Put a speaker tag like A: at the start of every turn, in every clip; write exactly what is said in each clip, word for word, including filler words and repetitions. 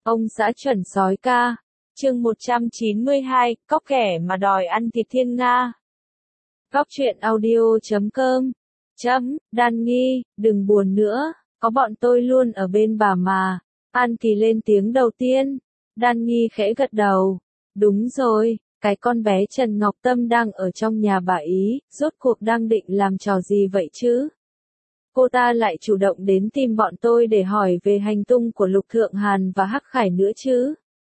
A: Ông xã chuẩn sói ca. Chương một trăm chín mươi hai, cóc ghẻ mà đòi ăn thịt thiên nga. Cóc truyện audio chấm com. Chấm, Đan Nghi, đừng buồn nữa, có bọn tôi luôn ở bên bà mà. An Kỳ lên tiếng đầu tiên. Đan Nghi khẽ gật đầu. Đúng rồi, cái con bé Trần Ngọc Tâm đang ở trong nhà bà ý, rốt cuộc đang định làm trò gì vậy chứ? Cô ta lại chủ động đến tìm bọn tôi để hỏi về hành tung của Lục Thượng Hàn và Hắc Khải nữa chứ.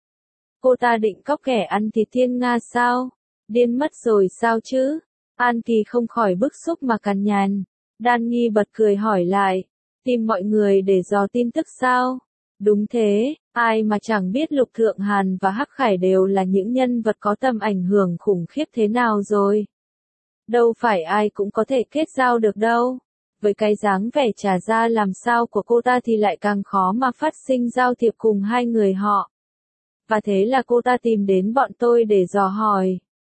A: Cô ta định cóc ghẻ ăn thịt thiên nga sao? Điên mất rồi sao chứ? An Kỳ không khỏi bức xúc mà cằn nhằn. Đan Nghi bật cười hỏi lại. Tìm mọi người để dò tin tức sao? Đúng thế, ai mà chẳng biết Lục Thượng Hàn và Hắc Khải đều là những nhân vật có tầm ảnh hưởng khủng khiếp thế nào rồi. Đâu phải ai cũng có thể kết giao được đâu. Với cái dáng vẻ trả ra làm sao của cô ta thì lại càng khó mà phát sinh giao thiệp cùng hai người họ. Và thế là cô ta tìm đến bọn tôi để dò hỏi.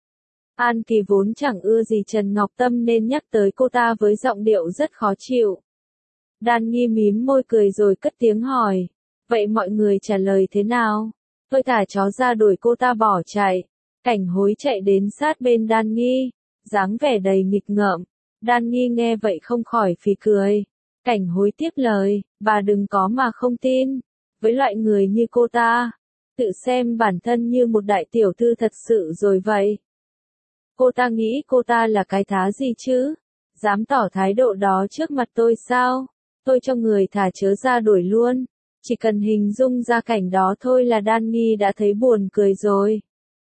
A: An Kỳ vốn chẳng ưa gì Trần Ngọc Tâm nên nhắc tới cô ta với giọng điệu rất khó chịu. Đan Nghi mím môi cười rồi cất tiếng hỏi. Vậy mọi người trả lời thế nào? Tôi thả chó ra đuổi cô ta bỏ chạy. Cảnh Hối chạy đến sát bên Đan Nghi, dáng vẻ đầy nghịch ngợm. Đan Nghi nghe vậy không khỏi phì cười. Cảnh Hối tiếp lời, bà đừng có mà không tin. Với loại người như cô ta, tự xem bản thân như một đại tiểu thư thật sự rồi vậy. Cô ta nghĩ cô ta là cái thá gì chứ? Dám tỏ thái độ đó trước mặt tôi sao? Tôi cho người thả chớ ra đuổi luôn. Chỉ cần hình dung ra cảnh đó thôi là Đan Nghi đã thấy buồn cười rồi.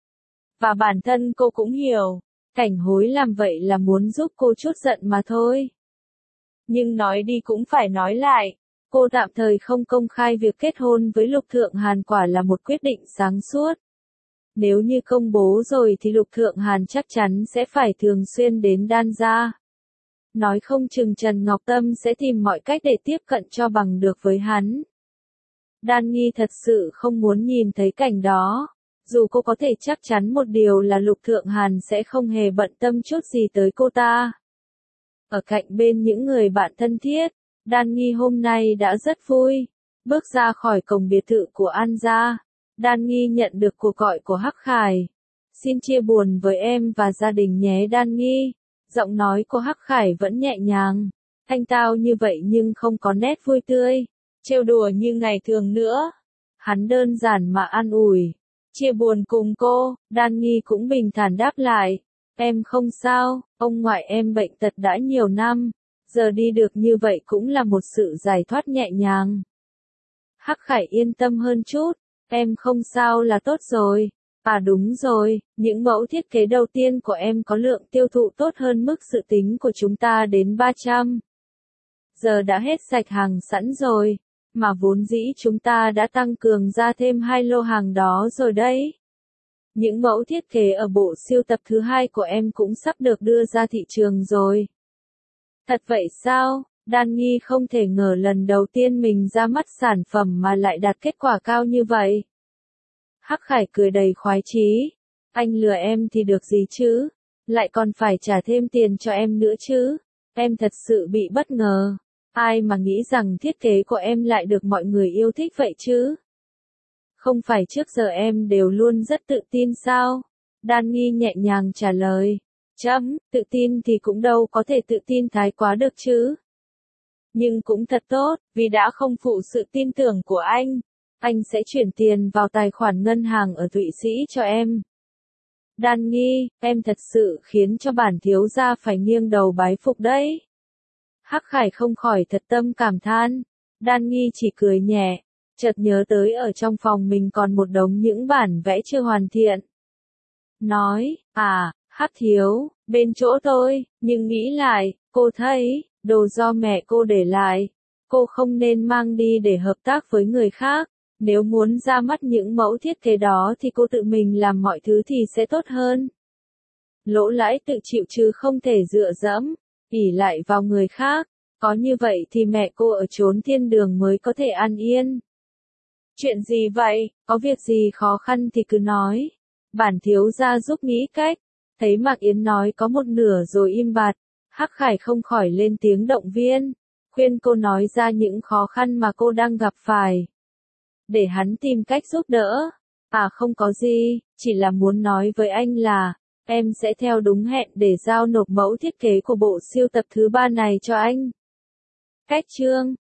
A: Và bản thân cô cũng hiểu. Cảnh Hối làm vậy là muốn giúp cô chút giận mà thôi. Nhưng nói đi cũng phải nói lại. Cô tạm thời không công khai việc kết hôn với Lục Thượng Hàn quả là một quyết định sáng suốt. Nếu như công bố rồi thì Lục Thượng Hàn chắc chắn sẽ phải thường xuyên đến Đan gia. Nói không chừng Trần Ngọc Tâm sẽ tìm mọi cách để tiếp cận cho bằng được với hắn. Đan Nghi thật sự không muốn nhìn thấy cảnh đó. Dù cô có thể chắc chắn một điều là Lục Thượng Hàn sẽ không hề bận tâm chút gì tới cô ta. Ở cạnh bên những người bạn thân thiết, Đan Nghi hôm nay đã rất vui. Bước ra khỏi cổng biệt thự của An gia, Đan Nghi nhận được cuộc gọi của Hắc Khải. Xin chia buồn với em và gia đình nhé Đan Nghi. Giọng nói của Hắc Khải vẫn nhẹ nhàng, thanh tao như vậy nhưng không có nét vui tươi, trêu đùa như ngày thường nữa. Hắn đơn giản mà an ủi. Chia buồn cùng cô, Đan Nghi cũng bình thản đáp lại. Em không sao, ông ngoại em bệnh tật đã nhiều năm, giờ đi được như vậy cũng là một sự giải thoát nhẹ nhàng. Hắc Khải yên tâm hơn chút, em không sao là tốt rồi. À đúng rồi, những mẫu thiết kế đầu tiên của em có lượng tiêu thụ tốt hơn mức dự tính của chúng ta đến ba trăm. Giờ đã hết sạch hàng sẵn rồi, mà vốn dĩ chúng ta đã tăng cường ra thêm hai lô hàng đó rồi đấy. Những mẫu thiết kế ở bộ siêu tập thứ hai của em cũng sắp được đưa ra thị trường rồi. Thật vậy sao? Đan Nghi không thể ngờ lần đầu tiên mình ra mắt sản phẩm mà lại đạt kết quả cao như vậy. Hắc Khải cười đầy khoái chí. Anh lừa em thì được gì chứ? Lại còn phải trả thêm tiền cho em nữa chứ? Em thật sự bị bất ngờ. Ai mà nghĩ rằng thiết kế của em lại được mọi người yêu thích vậy chứ? Không phải trước giờ em đều luôn rất tự tin sao? Đan Nghi nhẹ nhàng trả lời. Chấm, tự tin thì cũng đâu có thể tự tin thái quá được chứ. Nhưng cũng thật tốt, vì đã không phụ sự tin tưởng của anh. Anh sẽ chuyển tiền vào tài khoản ngân hàng ở Thụy Sĩ cho em. Đan Nghi, em thật sự khiến cho bản thiếu gia phải nghiêng đầu bái phục đấy. Hắc Khải không khỏi thật tâm cảm than. Đan Nghi chỉ cười nhẹ, chợt nhớ tới ở trong phòng mình còn một đống những bản vẽ chưa hoàn thiện. Nói, à, Hắc thiếu, bên chỗ tôi, nhưng nghĩ lại, cô thấy, đồ do mẹ cô để lại, cô không nên mang đi để hợp tác với người khác. Nếu muốn ra mắt những mẫu thiết kế đó thì cô tự mình làm mọi thứ thì sẽ tốt hơn. Lỗ lãi tự chịu chứ không thể dựa dẫm, ỷ lại vào người khác. Có như vậy thì mẹ cô ở chốn thiên đường mới có thể an yên. Chuyện gì vậy? Có việc gì khó khăn thì cứ nói. Bản thiếu gia giúp nghĩ cách. Thấy Mạc Yến nói có một nửa rồi im bặt. Hắc Khải không khỏi lên tiếng động viên. Khuyên cô nói ra những khó khăn mà cô đang gặp phải. để hắn tìm cách giúp đỡ. À không có gì, chỉ là muốn nói với anh là, em sẽ theo đúng hẹn để giao nộp mẫu thiết kế của bộ sưu tập thứ ba này cho anh. Cách chương